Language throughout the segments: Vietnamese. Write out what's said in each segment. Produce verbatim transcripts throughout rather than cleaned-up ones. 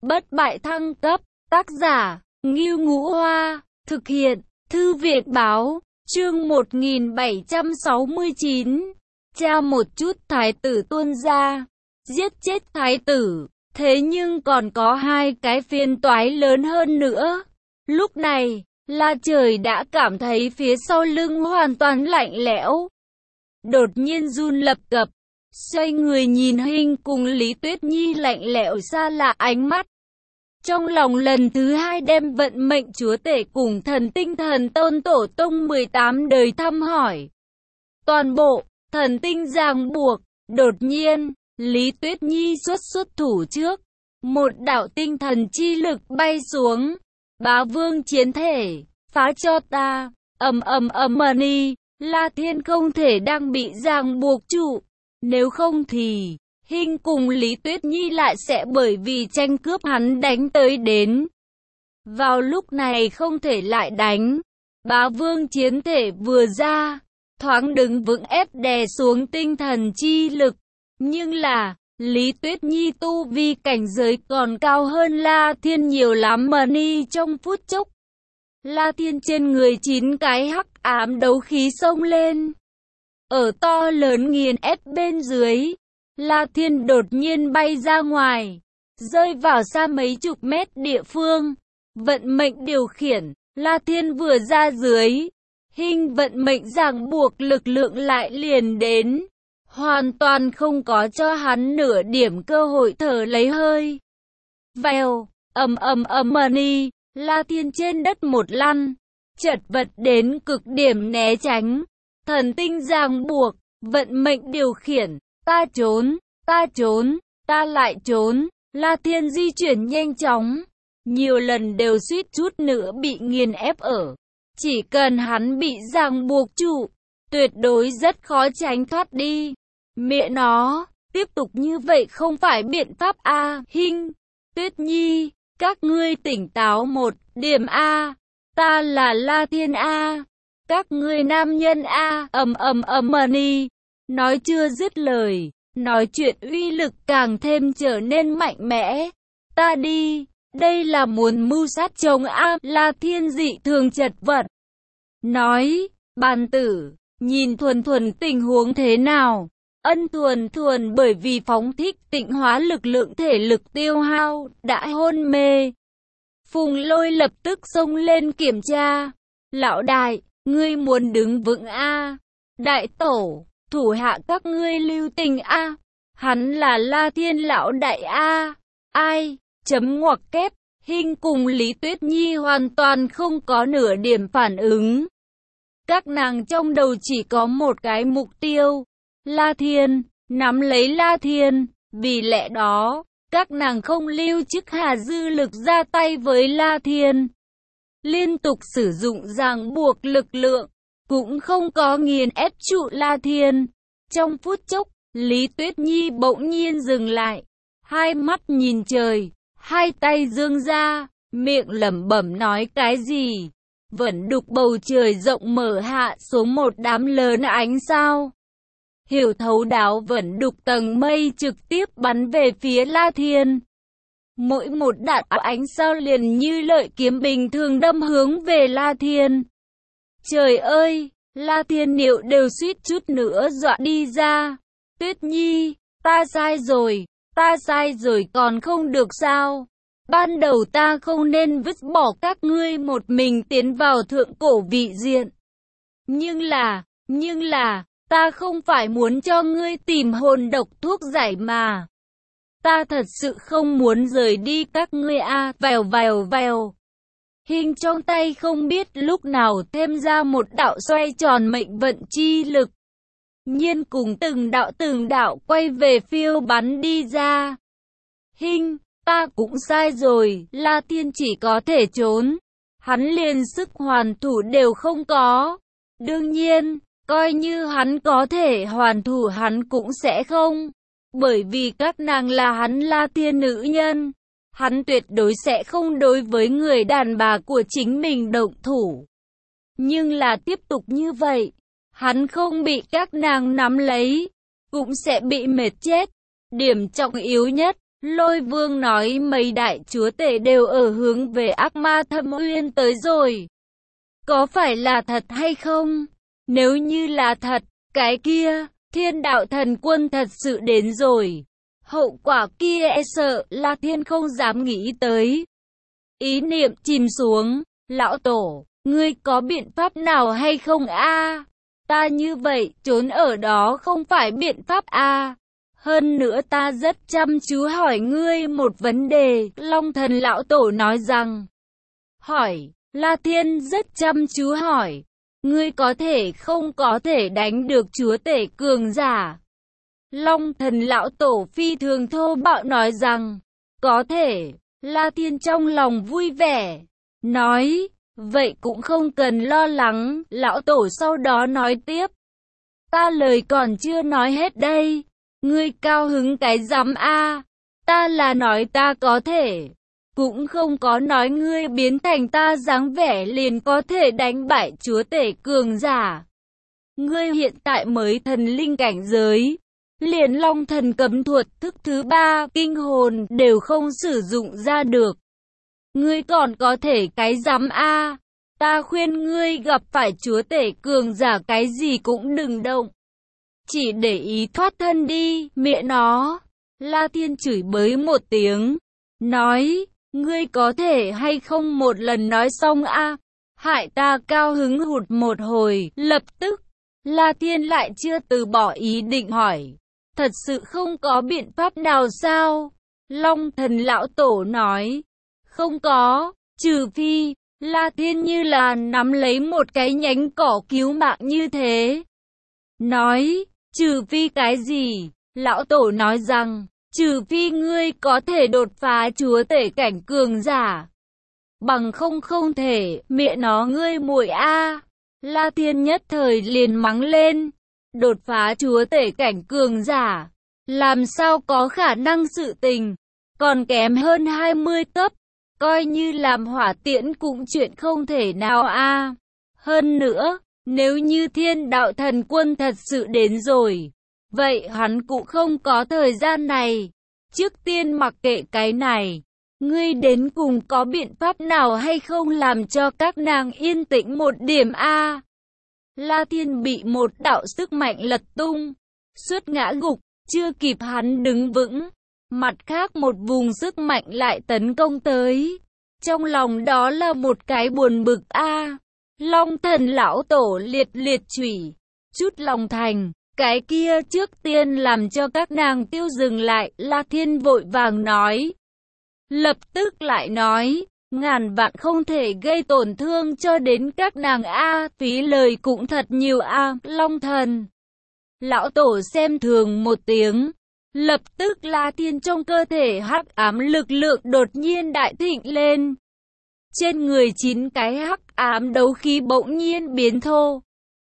Bất bại thăng cấp, tác giả, Ngưu Ngũ Hoa, thực hiện, Thư viện báo, chương một nghìn bảy trăm sáu mươi chín. Tra một chút thái tử tuôn ra, giết chết thái tử, thế nhưng còn có hai cái phiền toái lớn hơn nữa. Lúc này, La Trời đã cảm thấy phía sau lưng hoàn toàn lạnh lẽo. Đột nhiên run lập cập, xoay người nhìn Hinh cùng Lý Tuyết Nhi lạnh lẽo xa lạ ánh mắt. Trong lòng lần thứ hai đem vận mệnh chúa tể cùng thần tinh thần tôn tổ tông mười tám đời thăm hỏi. Toàn bộ, thần tinh ràng buộc, đột nhiên, Lý Tuyết Nhi xuất xuất thủ trước. Một đạo tinh thần chi lực bay xuống. Bá vương chiến thể, phá cho ta, ầm ầm ầm mani, La Thiên không thể đang bị ràng buộc trụ. Nếu không thì, Hinh cùng Lý Tuyết Nhi lại sẽ bởi vì tranh cướp hắn đánh tới đến. Vào lúc này không thể lại đánh. Bá vương chiến thể vừa ra, thoáng đứng vững ép đè xuống tinh thần chi lực. Nhưng là, Lý Tuyết Nhi tu vi cảnh giới còn cao hơn La Thiên nhiều lắm mà ni trong phút chốc. La Thiên trên người chín cái hắc ám đấu khí xông lên. Ở to lớn nghiền ép bên dưới, La Thiên đột nhiên bay ra ngoài, rơi vào xa mấy chục mét địa phương. Vận mệnh điều khiển, La Thiên vừa ra dưới, Hinh vận mệnh ràng buộc lực lượng lại liền đến. Hoàn toàn không có cho hắn nửa điểm cơ hội thở lấy hơi. Vèo, ầm ầm ầm mani, La Thiên trên đất một lăn, chật vật đến cực điểm né tránh. Thần tinh ràng buộc, vận mệnh điều khiển, ta trốn, ta trốn, ta lại trốn. La Thiên di chuyển nhanh chóng, nhiều lần đều suýt chút nữa bị nghiền ép ở. Chỉ cần hắn bị ràng buộc trụ, tuyệt đối rất khó tránh thoát đi. Mẹ nó, tiếp tục như vậy không phải biện pháp a. Hinh, Tuyết Nhi, các ngươi tỉnh táo một điểm a. Ta là La Thiên a. Các ngươi nam nhân a. Ầm ầm ầm mani. Nói chưa dứt lời, nói chuyện uy lực càng thêm trở nên mạnh mẽ. Ta đi, đây là muốn mưu sát chồng a. La Thiên dị thường chật vật. Nói, bàn tử, nhìn thuần thuần tình huống thế nào? Ân thuần thuần bởi vì phóng thích tịnh hóa lực lượng thể lực tiêu hao, đã hôn mê. Phùng Lôi lập tức xông lên kiểm tra. Lão đại, ngươi muốn đứng vững a. Đại tổ, thủ hạ các ngươi lưu tình a. Hắn là La Thiên lão đại a. Ai? Chấm ngoặc kép. Hinh cùng Lý Tuyết Nhi hoàn toàn không có nửa điểm phản ứng. Các nàng trong đầu chỉ có một cái mục tiêu. La Thiên, nắm lấy La Thiên, vì lẽ đó, các nàng không lưu chức hà dư lực ra tay với La Thiên. Liên tục sử dụng ràng buộc lực lượng, cũng không có nghiền ép trụ La Thiên. Trong phút chốc, Lý Tuyết Nhi bỗng nhiên dừng lại, hai mắt nhìn trời, hai tay giương ra, miệng lẩm bẩm nói cái gì. Vẫn đục bầu trời rộng mở hạ xuống một đám lớn ánh sao. Hiểu thấu đáo vẫn đục tầng mây trực tiếp bắn về phía La Thiên. Mỗi một đạn ánh sao liền như lợi kiếm bình thường đâm hướng về La Thiên. Trời ơi, La Thiên Niệu đều suýt chút nữa dọa đi ra. Tuyết Nhi, ta sai rồi, ta sai rồi còn không được sao? Ban đầu ta không nên vứt bỏ các ngươi một mình tiến vào thượng cổ vị diện. Nhưng là, nhưng là, ta không phải muốn cho ngươi tìm hồn độc thuốc giải mà. Ta thật sự không muốn rời đi các ngươi a. À, vèo vèo vèo. Hinh trong tay không biết lúc nào thêm ra một đạo xoay tròn mệnh vận chi lực. Nhiên cùng từng đạo từng đạo quay về phiêu bắn đi ra. Hinh, ta cũng sai rồi, La Thiên chỉ có thể trốn. Hắn liền sức hoàn thủ đều không có. Đương nhiên, coi như hắn có thể hoàn thủ hắn cũng sẽ không. Bởi vì các nàng là hắn La Thiên nữ nhân. Hắn tuyệt đối sẽ không đối với người đàn bà của chính mình động thủ. Nhưng là tiếp tục như vậy, hắn không bị các nàng nắm lấy, cũng sẽ bị mệt chết. Điểm trọng yếu nhất, Lôi Vương nói mấy đại chúa tể đều ở hướng về ác ma Thâm Uyên tới rồi. Có phải là thật hay không? Nếu như là thật, cái kia, Thiên Đạo Thần Quân thật sự đến rồi. Hậu quả kia e sợ La Thiên không dám nghĩ tới. Ý niệm chìm xuống, lão tổ, ngươi có biện pháp nào hay không a? Ta như vậy, trốn ở đó không phải biện pháp a. Hơn nữa ta rất chăm chú hỏi ngươi một vấn đề, Long Thần lão tổ nói rằng. Hỏi, La Thiên rất chăm chú hỏi, ngươi có thể không có thể đánh được chúa tể cường giả? Long Thần lão tổ phi thường thô bạo nói rằng, có thể. La Thiên trong lòng vui vẻ, nói, vậy cũng không cần lo lắng. Lão tổ sau đó nói tiếp, ta lời còn chưa nói hết đây, ngươi cao hứng cái rắm a? Ta là nói ta có thể, cũng không có nói ngươi biến thành ta dáng vẻ liền có thể đánh bại chúa tể cường giả. Ngươi hiện tại mới thần linh cảnh giới, liền Long Thần cấm thuật thức thứ ba kinh hồn đều không sử dụng ra được. Ngươi còn có thể cái rắm a? Ta khuyên ngươi gặp phải chúa tể cường giả cái gì cũng đừng động, chỉ để ý thoát thân đi, mẹ nó. La Thiên chửi bới một tiếng, nói, ngươi có thể hay không một lần nói xong a? Hại ta cao hứng hụt một hồi, lập tức, La Thiên lại chưa từ bỏ ý định hỏi, thật sự không có biện pháp nào sao? Long Thần lão tổ nói, không có, trừ phi, La Thiên như là nắm lấy một cái nhánh cỏ cứu mạng như thế. Nói, trừ phi cái gì? Lão tổ nói rằng, trừ phi ngươi có thể đột phá chúa tể cảnh cường giả. Bằng không không thể, mẹ nó ngươi muội a. La Thiên nhất thời liền mắng lên, đột phá chúa tể cảnh cường giả, làm sao có khả năng sự tình, còn kém hơn hai mươi cấp, coi như làm hỏa tiễn cũng chuyện không thể nào a. Hơn nữa, nếu như Thiên Đạo Thần Quân thật sự đến rồi, vậy hắn cũng không có thời gian này. Trước tiên mặc kệ cái này, ngươi đến cùng có biện pháp nào hay không làm cho các nàng yên tĩnh một điểm a? La Thiên bị một đạo sức mạnh lật tung, suýt ngã gục, chưa kịp hắn đứng vững, mặt khác một vùng sức mạnh lại tấn công tới. Trong lòng đó là một cái buồn bực a. Long Thần lão tổ liệt liệt chửi, chút lòng thành, cái kia trước tiên làm cho các nàng tiêu dừng lại. La Thiên vội vàng nói, lập tức lại nói, ngàn vạn không thể gây tổn thương cho đến các nàng a, phí lời cũng thật nhiều a. Long Thần lão tổ xem thường một tiếng, lập tức La Thiên trong cơ thể hắc ám lực lượng đột nhiên đại thịnh lên. Trên người chín cái hắc ám đấu khí bỗng nhiên biến thô,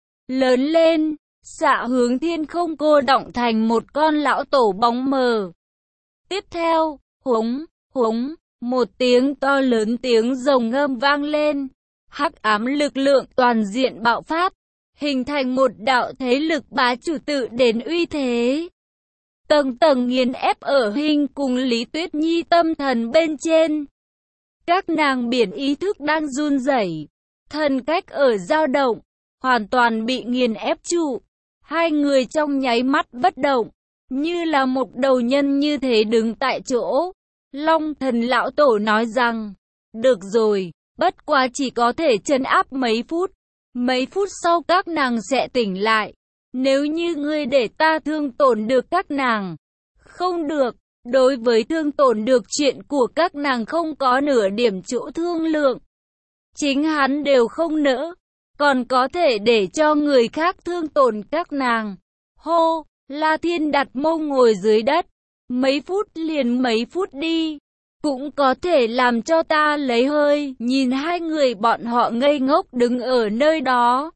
lớn lên, xạ hướng thiên không, cô động thành một con lão tổ bóng mờ. Tiếp theo, húng, húng, một tiếng to lớn tiếng rồng ngâm vang lên, hắc ám lực lượng toàn diện bạo phát, hình thành một đạo thế lực bá chủ tự đến uy thế. Tầng tầng nghiền ép ở Hình cùng Lý Tuyết Nhi tâm thần bên trên. Các nàng biển ý thức đang run rẩy, thần cách ở dao động, hoàn toàn bị nghiền ép trụ. Hai người trong nháy mắt bất động, như là một đầu nhân như thế đứng tại chỗ. Long Thần lão tổ nói rằng, được rồi, bất quá chỉ có thể trấn áp mấy phút. Mấy phút sau các nàng sẽ tỉnh lại. Nếu như ngươi để ta thương tổn được các nàng, không được. Đối với thương tổn được chuyện của các nàng không có nửa điểm chỗ thương lượng. Chính hắn đều không nỡ, còn có thể để cho người khác thương tổn các nàng. Hô, La Thiên đặt mông ngồi dưới đất. Mấy phút liền mấy phút đi, cũng có thể làm cho ta lấy hơi. Nhìn hai người bọn họ ngây ngốc đứng ở nơi đó,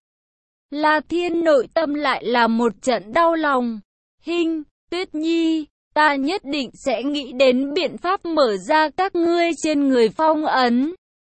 La Thiên nội tâm lại là một trận đau lòng. Hình, Tuyết Nhi, ta nhất định sẽ nghĩ đến biện pháp mở ra các ngươi trên người phong ấn.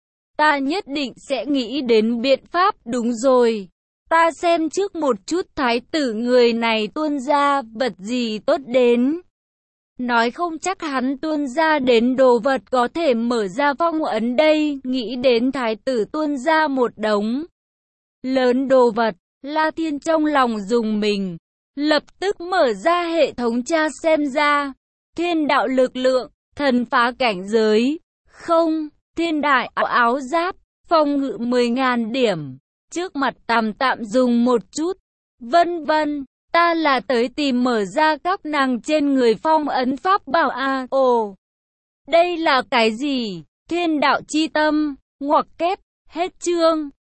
Ta nhất định sẽ nghĩ đến biện pháp, đúng rồi. Ta xem trước một chút thái tử người này tuôn ra vật gì tốt đến. Nói không chắc hắn tuôn ra đến đồ vật có thể mở ra phong ấn đây, nghĩ đến thái tử tuôn ra một đống lớn đồ vật, La Thiên trong lòng dùng mình, lập tức mở ra hệ thống tra xem ra, thiên đạo lực lượng, thần phá cảnh giới, không, thiên đại áo, áo giáp, phòng ngự mười nghìn điểm, trước mặt tạm tạm dùng một chút, vân vân. Ta là tới tìm mở ra các nàng trên người phong ấn pháp bảo a. Ồ, đây là cái gì? Thiên đạo chi tâm, ngoặc kép, hết chương.